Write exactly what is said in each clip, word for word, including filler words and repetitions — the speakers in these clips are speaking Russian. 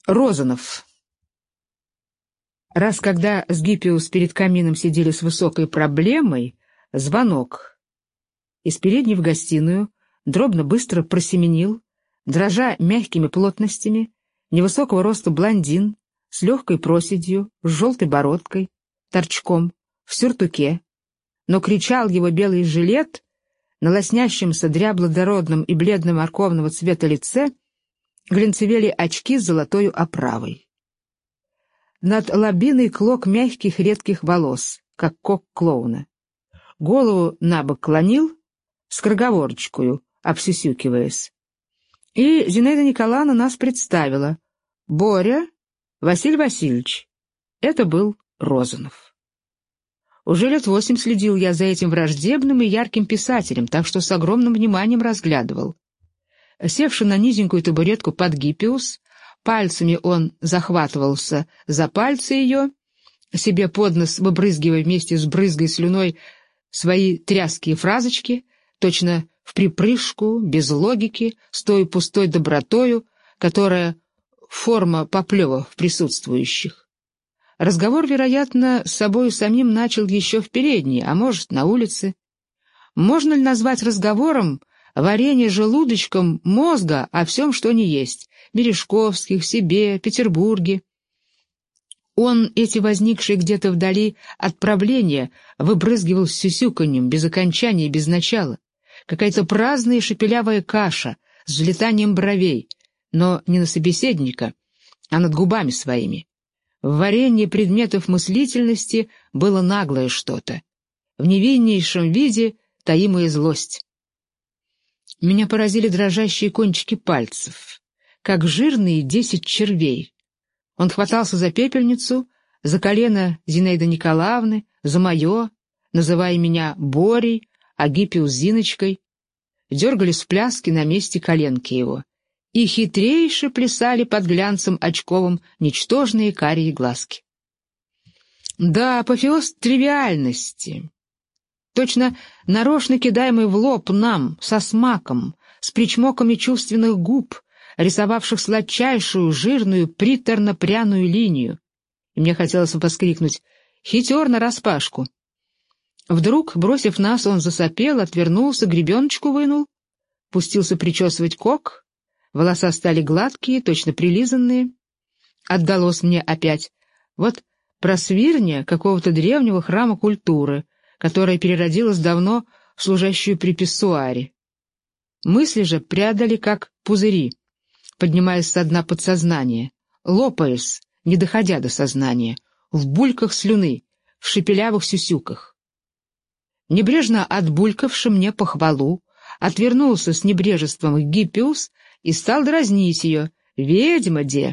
Розанов. Раз когда с Гиппиус перед камином сидели с высокой проблемой, звонок. Из передней в гостиную дробно быстро просеменил, дрожа мягкими плотностями, невысокого роста блондин с легкой проседью, с желтой бородкой, торчком, в сюртуке, но кричал его белый жилет, на лоснящемся дряблодородном и бледно-морковного цвета лице глянцевели очки с золотой оправой. Над лобиной клок мягких редких волос, как кок клоуна. Голову набок клонил, скороговорочкою, обсюсюкиваясь. И Зинаида Николаевна нас представила. Боря, Василий Васильевич. Это был Розанов. Уже лет восемь следил я за этим враждебным и ярким писателем, так что с огромным вниманием разглядывал. Севши на низенькую табуретку под Гиппиус, пальцами он захватывался за пальцы ее, себе под нос выбрызгивая вместе с брызгой слюной свои тряские фразочки, точно в припрыжку, без логики, с той пустой добротою, которая форма поплева в присутствующих. Разговор, вероятно, с собою самим начал еще в передней, а может, на улице. Можно ли назвать разговором варенье желудочком мозга о всем, что не есть, Мережковских, себе, Петербурге? Он, эти возникшие где-то вдали отправления, выбрызгивал с сюсюканьем, без окончания и без начала. Какая-то праздная шепелявая каша с взлетанием бровей, но не на собеседника, а над губами своими. В варенье предметов мыслительности было наглое что-то. В невиннейшем виде таимая злость. Меня поразили дрожащие кончики пальцев, как жирные десять червей. Он хватался за пепельницу, за колено Зинаиды Николаевны, за мое, называя меня Борей, а Гиппиус Зиночкой. Дергались в пляске на месте коленки его. И хитрейше плясали под глянцем очковым ничтожные карие глазки. Да, апофеоз тривиальности. Точно нарочно кидаемый в лоб нам, со смаком, с причмоками чувственных губ, рисовавших сладчайшую, жирную, приторно-пряную линию. И мне хотелось воскликнуть «Хитер нараспашку!». Вдруг, бросив нас, он засопел, отвернулся, гребеночку вынул, пустился причесывать кок, волоса стали гладкие, точно прилизанные. Отдалось мне опять вот просвирня какого-то древнего храма культуры, которая переродилась давно в служащую при писсуаре. Мысли же прядали, как пузыри, поднимаясь со дна подсознания, лопаясь, не доходя до сознания, в бульках слюны, в шепелявых сюсюках. Небрежно отбулькавши мне похвалу, отвернулся с небрежеством Гиппиус и стал дразнить ее. «Ведьма де!»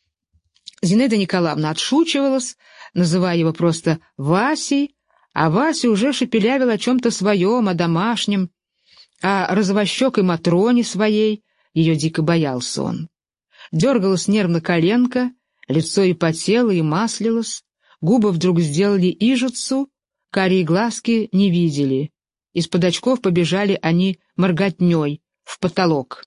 Зинаида Николаевна отшучивалась, называя его просто Васей, а Вася уже шепелявил о чем-то своем, о домашнем, о розовощекой Матроне своей, ее дико боялся он. Дергалась нервно коленка, лицо и потело, и маслилось, губы вдруг сделали ижицу, карие глазки не видели. Из-под очков побежали они морготней в потолок.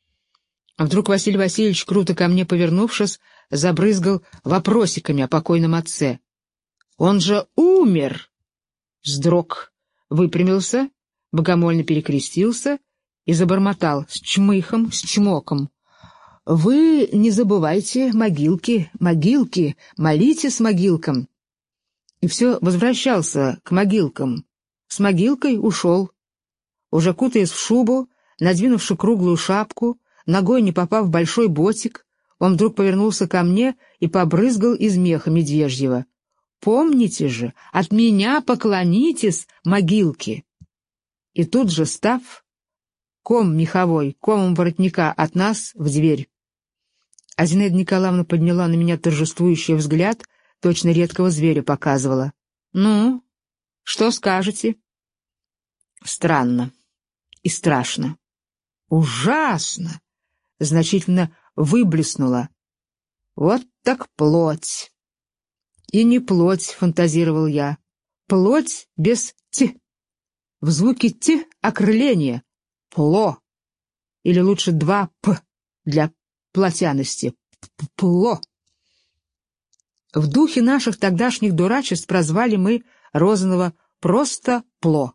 А вдруг Василий Васильевич, круто ко мне повернувшись, забрызгал вопросиками о покойном отце. «Он же умер!» Вздрог, выпрямился, богомольно перекрестился и забормотал с чмыхом, с чмоком. «Вы не забывайте могилки, могилки, молитесь могилкам!» И все возвращался к могилкам. С могилкой ушел. Уже кутаясь в шубу, надвинувши круглую шапку, ногой не попав в большой ботик, он вдруг повернулся ко мне и побрызгал из меха медвежьего. «Помните же, от меня поклонитесь, могилки!» И тут же, став, ком меховой, комом воротника от нас в дверь. А Зинаида Николаевна подняла на меня торжествующий взгляд, точно редкого зверя показывала. «Ну, что скажете?» Странно и страшно. Ужасно! Значительно выблеснула. Вот так плоть. И не плоть, фантазировал я. Плоть без «т». В звуке «т» окрыление. Пло. Или лучше два «п» для плотяности. Пло. В духе наших тогдашних дурачеств прозвали мы Розанова просто Пло.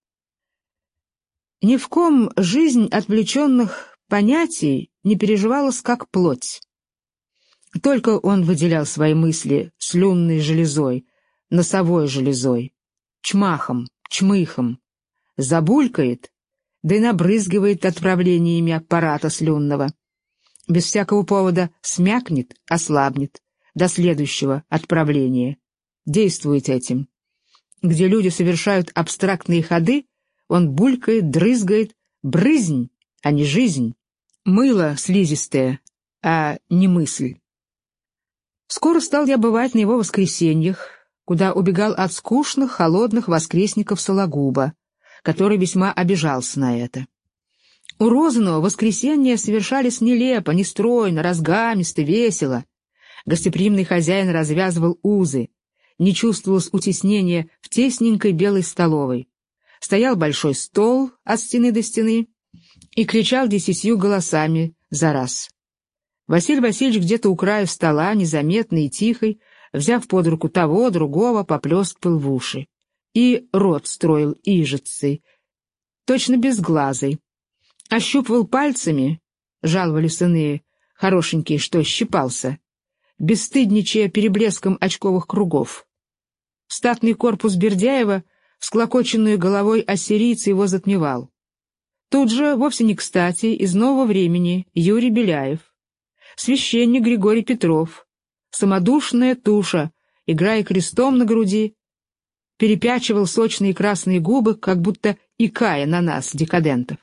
Ни в ком жизнь отвлеченных понятий не переживалась как плоть. Только он выделял свои мысли слюнной железой, носовой железой, чмахом, чмыхом, забулькает, да и набрызгивает отправлениями аппарата слюнного. Без всякого повода смякнет, ослабнет до следующего отправления. Действует этим. Где люди совершают абстрактные ходы, он булькает, дрызгает, брызнь, а не жизнь, мыло слизистое, а не мысль. Скоро стал я бывать на его воскресеньях, куда убегал от скучных, холодных воскресников Сологуба, который весьма обижался на это. У Розанова воскресенья совершались нелепо, нестройно, разгамисто, весело. Гостеприимный хозяин развязывал узы, не чувствовалось утеснения в тесненькой белой столовой. Стоял большой стол от стены до стены и кричал десятью голосами за раз. Василий Васильевич где-то у края стола, незаметный и тихий, взяв под руку того, другого, поплескал в уши. И рот строил ижицей, точно безглазый. Ощупывал пальцами, жаловались иные, хорошенькие, что щипался, бесстыдничая переблеском очковых кругов. Статный корпус Бердяева, склокоченную головой ассирийца, его затмевал. Тут же, вовсе не кстати, из нового времени, Юрий Беляев, священник Григорий Петров, самодушная туша, играя крестом на груди, перепячивал сочные красные губы, как будто икая на нас, декадентов.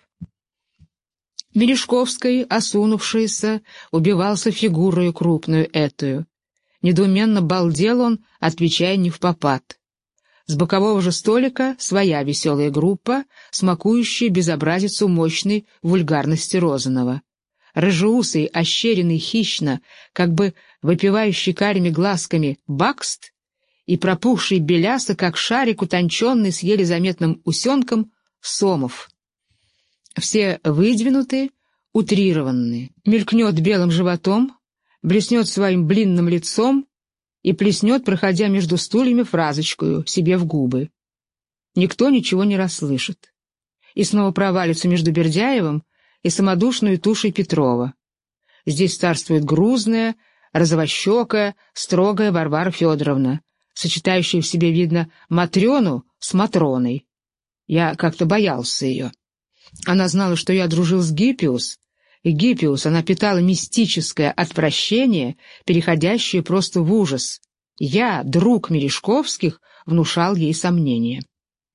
Мережковский, осунувшийся, убивался фигурою крупную этую. Недоуменно балдел он, отвечая невпопад. С бокового же столика своя веселая группа, смакующая безобразицу мощной вульгарности Розанова. Рыжеусый, ощеренный хищно, как бы выпивающий карими глазками Бакст, и пропухший беляса, как шарик утонченный с еле заметным усенком, Сомов. Все выдвинуты, утрированные. Мелькнет белым животом, блеснет своим блинным лицом и плеснет, проходя между стульями, фразочкою себе в губы. Никто ничего не расслышит. И снова провалится между Бердяевым и самодушной тушей Петрова. Здесь царствует грузная, розовощекая, строгая Варвара Федоровна, сочетающая в себе, видно, Матрёну с Матроной. Я как-то боялся ее. Она знала, что я дружил с Гиппиус, и Гиппиус она питала мистическое отвращение, переходящее просто в ужас. Я, друг Мережковских, внушал ей сомнения.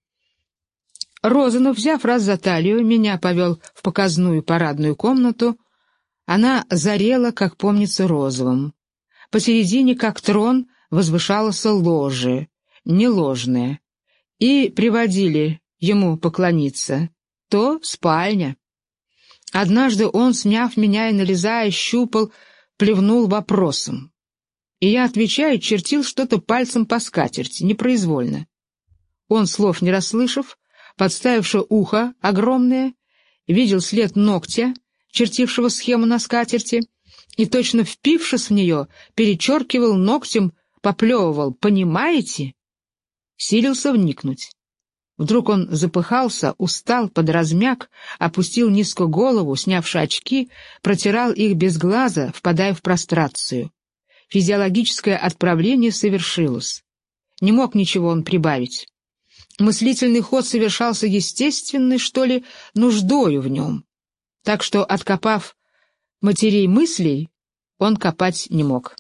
Розанов, взяв раз за талию, меня повел в показную парадную комнату. Она зарела, как помнится, розовым. Посередине, как трон, возвышалось ложе, не ложное, и приводили ему поклониться. То спальня. Однажды он, смяв меня и нализая, щупал, плевнул вопросом. И я, отвечая, чертил что-то пальцем по скатерти, непроизвольно. Он, слов не расслышав, подставивши ухо огромное, видел след ногтя, чертившего схему на скатерти, и, точно впившись в нее, перечеркивал ногтем, поплевывал «Понимаете?» Силился вникнуть. Вдруг он запыхался, устал, подразмяк, опустил низко голову, снявши очки, протирал их без глаза, впадая в прострацию. Физиологическое отправление совершилось. Не мог ничего он прибавить. Мыслительный ход совершался естественной, что ли, нуждою в нем. Так что, откопав матерей мыслей, он копать не мог.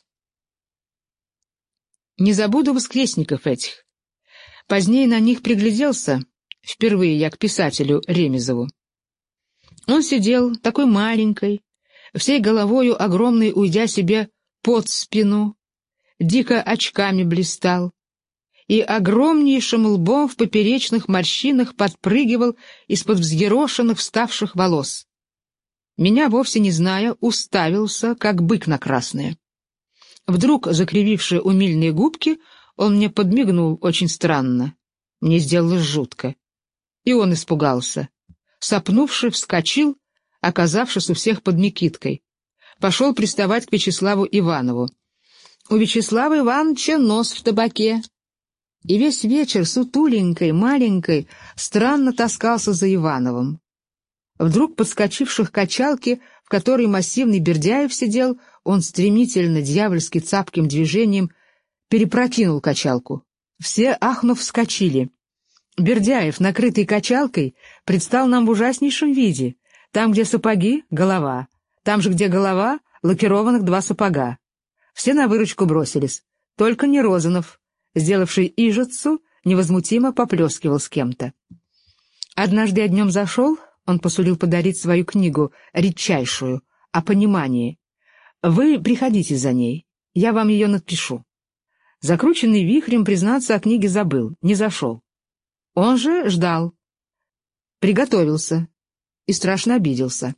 Не забуду воскресников этих. Позднее на них пригляделся, впервые я к писателю Ремезову. Он сидел, такой маленькой, всей головою огромной уйдя себе под спину, дико очками блистал, и огромнейшим лбом в поперечных морщинах подпрыгивал из-под взъерошенных вставших волос. Меня, вовсе не зная, уставился, как бык на красное. Вдруг, закрививши умильные губки, он мне подмигнул очень странно. Мне сделалось жутко. И он испугался. Сопнувши, вскочил, оказавшись у всех под мекиткой. пошел приставать к Вячеславу Иванову. У Вячеслава Ивановича нос в табаке. И весь вечер сутуленькой, маленькой, странно таскался за Ивановым. Вдруг, подскочивших к качалке, в которой массивный Бердяев сидел, он стремительно, дьявольски цапким движением перепрокинул качалку. Все, ахнув, вскочили. Бердяев, накрытый качалкой, предстал нам в ужаснейшем виде. Там, где сапоги — голова. Там же, где голова — лакированных два сапога. Все на выручку бросились. Только не Розанов, сделавший ижицу, невозмутимо поплескивал с кем-то. Однажды я днем зашел, он посулил подарить свою книгу, редчайшую, о понимании. Вы приходите за ней, я вам ее напишу. Закрученный вихрем, признаться, о книге забыл, не зашел. Он же ждал, приготовился и страшно обиделся.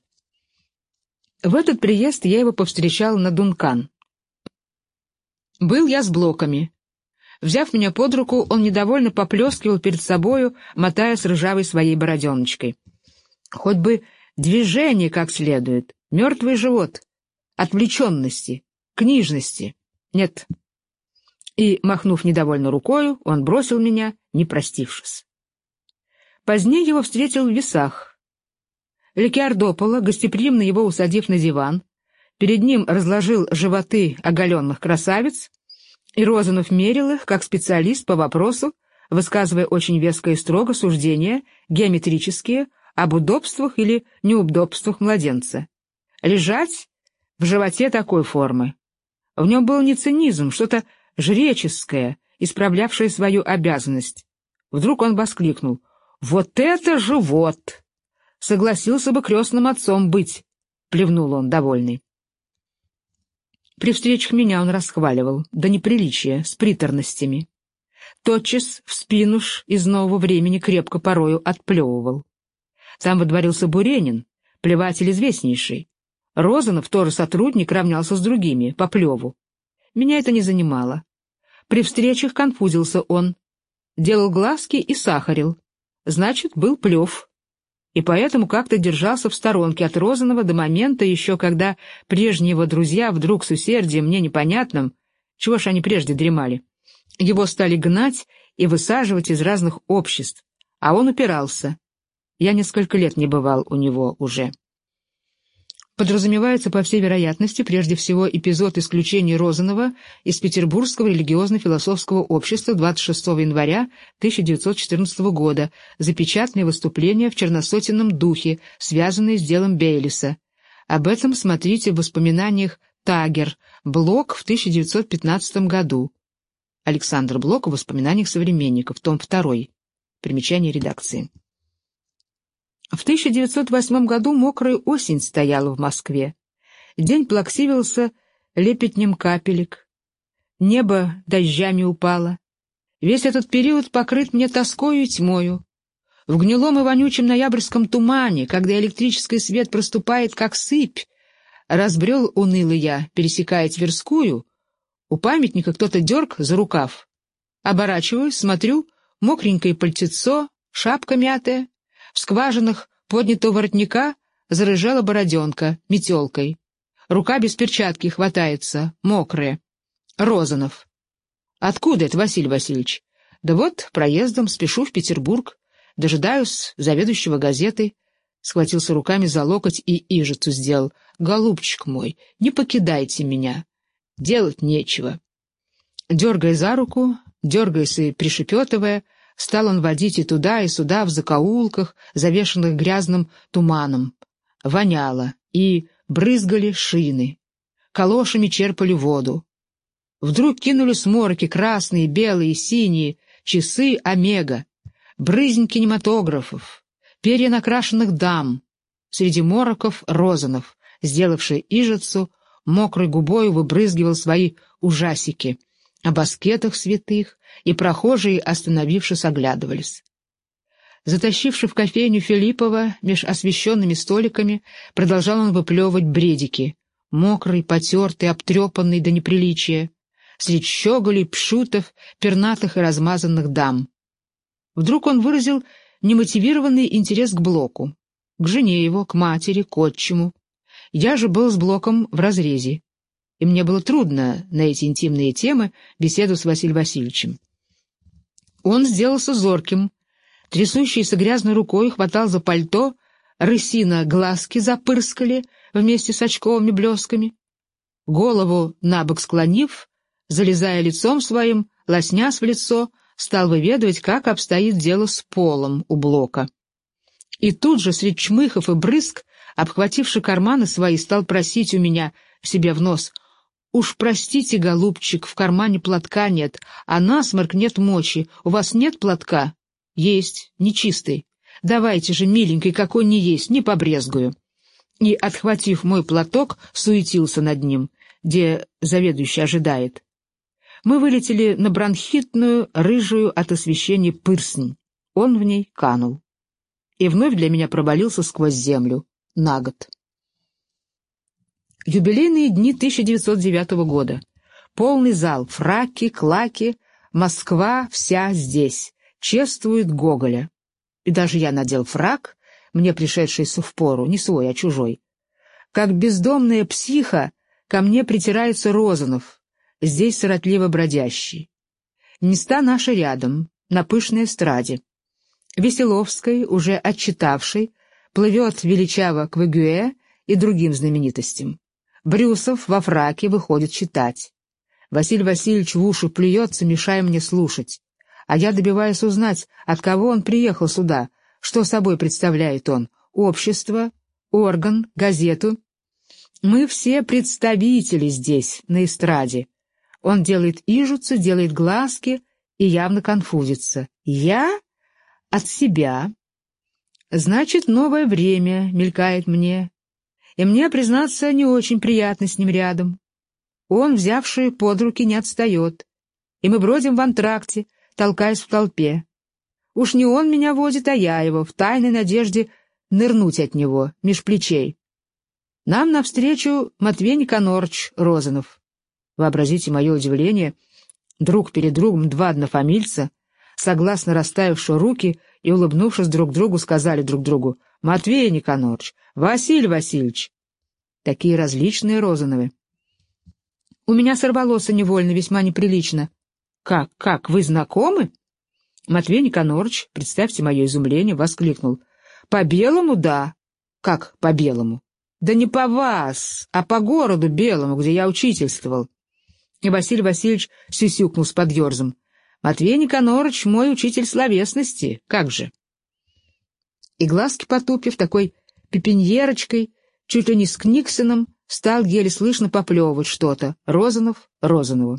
В этот приезд я его повстречал на Дункан. Был я с блоками. Взяв меня под руку, он недовольно поплескивал перед собою, мотая с ржавой своей бороденочкой. Хоть бы движение как следует, мертвый живот, отвлеченности, книжности. Нет. И, махнув недовольно рукою, он бросил меня, не простившись. Позднее его встретил в Весах. Лекиардопола, гостеприимно его усадив на диван, перед ним разложил животы оголенных красавиц, и Розанов мерил их, как специалист по вопросу, высказывая очень веско и строго суждения, геометрические, об удобствах или неудобствах младенца. Лежать в животе такой формы. В нем был не цинизм, что-то жреческое, исправлявшее свою обязанность. Вдруг он воскликнул: «Вот это живот! Согласился бы крестным отцом быть!» — плевнул он, довольный. При встречах меня он расхваливал, до неприличия, с приторностями. Тотчас в спину ж из нового времени крепко порою отплевывал. Там водворился Буренин, плеватель известнейший. Розанов, тоже сотрудник, равнялся с другими, по плеву. Меня это не занимало. При встречах конфузился он, делал глазки и сахарил. Значит, был плев. И поэтому как-то держался в сторонке от Розанова до момента еще, когда прежние его друзья вдруг с усердием мне непонятным, чего ж они прежде дремали, его стали гнать и высаживать из разных обществ, а он упирался. Я несколько лет не бывал у него уже. Подразумевается, по всей вероятности, прежде всего эпизод исключения Розанова из Петербургского религиозно-философского общества двадцать шестого января тысяча девятьсот четырнадцатого года, запечатанное выступление в черносотенном духе, связанное с делом Бейлиса. Об этом смотрите в воспоминаниях Тагер, Блок в тысяча девятьсот пятнадцатом году. Александр Блок в воспоминаниях современников, том второй. Примечание редакции. В тысяча девятьсот восьмом году мокрая осень стояла в Москве. День плаксивился лепетнем капелек. Небо дождями упало. Весь этот период покрыт мне тоскою и тьмою. В гнилом и вонючем ноябрьском тумане, когда электрический свет проступает, как сыпь, разбрел унылый я, пересекая Тверскую. У памятника кто-то дерг за рукав. Оборачиваюсь, смотрю, мокренькое пальтецо, шапка мятая. В скважинах поднятого воротника зарыжала бороденка метелкой. Рука без перчатки хватается, мокрая. Розанов. Откуда это, Василий Васильевич? Да вот, проездом, спешу в Петербург. Дожидаюсь заведующего газетой. Схватился руками за локоть и ижицу сделал. Голубчик мой, не покидайте меня. Делать нечего. Дергая за руку, дергаясь и пришепетывая, стал он водить и туда, и сюда, в закоулках, завешанных грязным туманом. Воняло, и брызгали шины. Калошами черпали воду. Вдруг кинулись мороки красные, белые, синие, часы омега, брызнь кинематографов, перья накрашенных дам. Среди мороков Розанов, сделавший ижицу, мокрой губою выбрызгивал свои ужасики о баскетах святых, и прохожие, остановившись, оглядывались. Затащивши в кофейню Филиппова меж освещенными столиками, продолжал он выплевывать бредики, мокрый, потертый, обтрепанный до неприличия, средь щеголей, пшутов, пернатых и размазанных дам. Вдруг он выразил немотивированный интерес к Блоку, к жене его, к матери, к отчиму. Я же был с Блоком в разрезе, и мне было трудно на эти интимные темы беседу с Василием Васильевичем. Он сделался зорким, трясущейся грязной рукой хватал за пальто, рысина глазки запырскали вместе с очковыми блесками. Голову набок склонив, залезая лицом своим, лоснясь в лицо, стал выведывать, как обстоит дело с полом у Блока. И тут же, средь чмыхов и брызг, обхвативши карманы свои, стал просить у меня себе в нос: «Уж простите, голубчик, в кармане платка нет, а насморк нет мочи. У вас нет платка?» «Есть, нечистый. Давайте же, миленький, какой не есть, не побрезгую». И, отхватив мой платок, суетился над ним, где заведующий ожидает. Мы вылетели на бронхитную, рыжую от освещения пырснь. Он в ней канул. И вновь для меня провалился сквозь землю на год. Юбилейные дни тысяча девятьсот девятого года. Полный зал, фраки, клаки, Москва вся здесь, чествует Гоголя. И даже я надел фрак, мне пришедшийся впору, не свой, а чужой. Как бездомная психа ко мне притирается Розанов, здесь сиротливо бродящий. Места наши рядом, на пышной эстраде. Веселовской, уже отчитавший, плывет величаво к Вегюэ и другим знаменитостям. Брюсов во фраке выходит читать. Василий Васильевич в уши плюется, мешая мне слушать. А я добиваюсь узнать, от кого он приехал сюда, что собой представляет он: общество, орган, газету. Мы все представители здесь, на эстраде. Он делает ижицы, делает глазки и явно конфузится. Я? От себя. Значит, новое время мелькает мне. И мне, признаться, не очень приятно с ним рядом. Он, взявший под руки, не отстает. И мы бродим в антракте, толкаясь в толпе. Уж не он меня водит, а я его, в тайной надежде нырнуть от него, меж плечей. Нам навстречу Матвей Никонорович Розанов. Вообразите мое удивление. Друг перед другом два однофамильца, согласно расставившие руки и, улыбнувшись друг другу, сказали друг другу: «Матвей Никонорович, Василий Васильевич». Такие различные Розановы. У меня сорвалось невольно, весьма неприлично. «Как, как, вы знакомы?» Матвей Никонорович, представьте мое изумление, воскликнул: «По-белому, да». «Как по-белому?» «Да не по вас, а по городу белому, где я учительствовал». И Василий Васильевич сюсюкнул с подъерзом: «Матвей Никонорович мой учитель словесности, как же?» И глазки потупив, такой пепеньерочкой, чуть ли не с Книксоном, стал еле слышно поплевывать что-то. Розанов Розанову.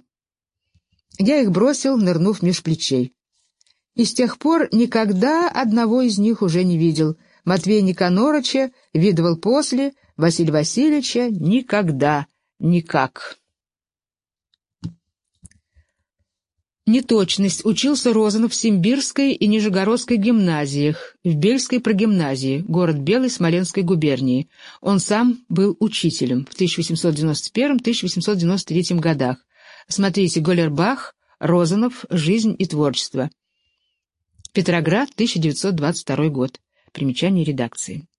Я их бросил, нырнув меж плечей. И с тех пор никогда одного из них уже не видел. Матвея Никоноровича видывал после, Василия Васильевича никогда, никак. Неточность. Учился Розанов в Симбирской и Нижегородской гимназиях, в Бельской прогимназии, город Белый Смоленской губернии. Он сам был учителем в тысяча восемьсот девяносто первом — тысяча восемьсот девяносто третьем годах. Смотрите: Голлербах, Розанов, «Жизнь и творчество». Петроград, тысяча девятьсот двадцать второй год. Примечание редакции.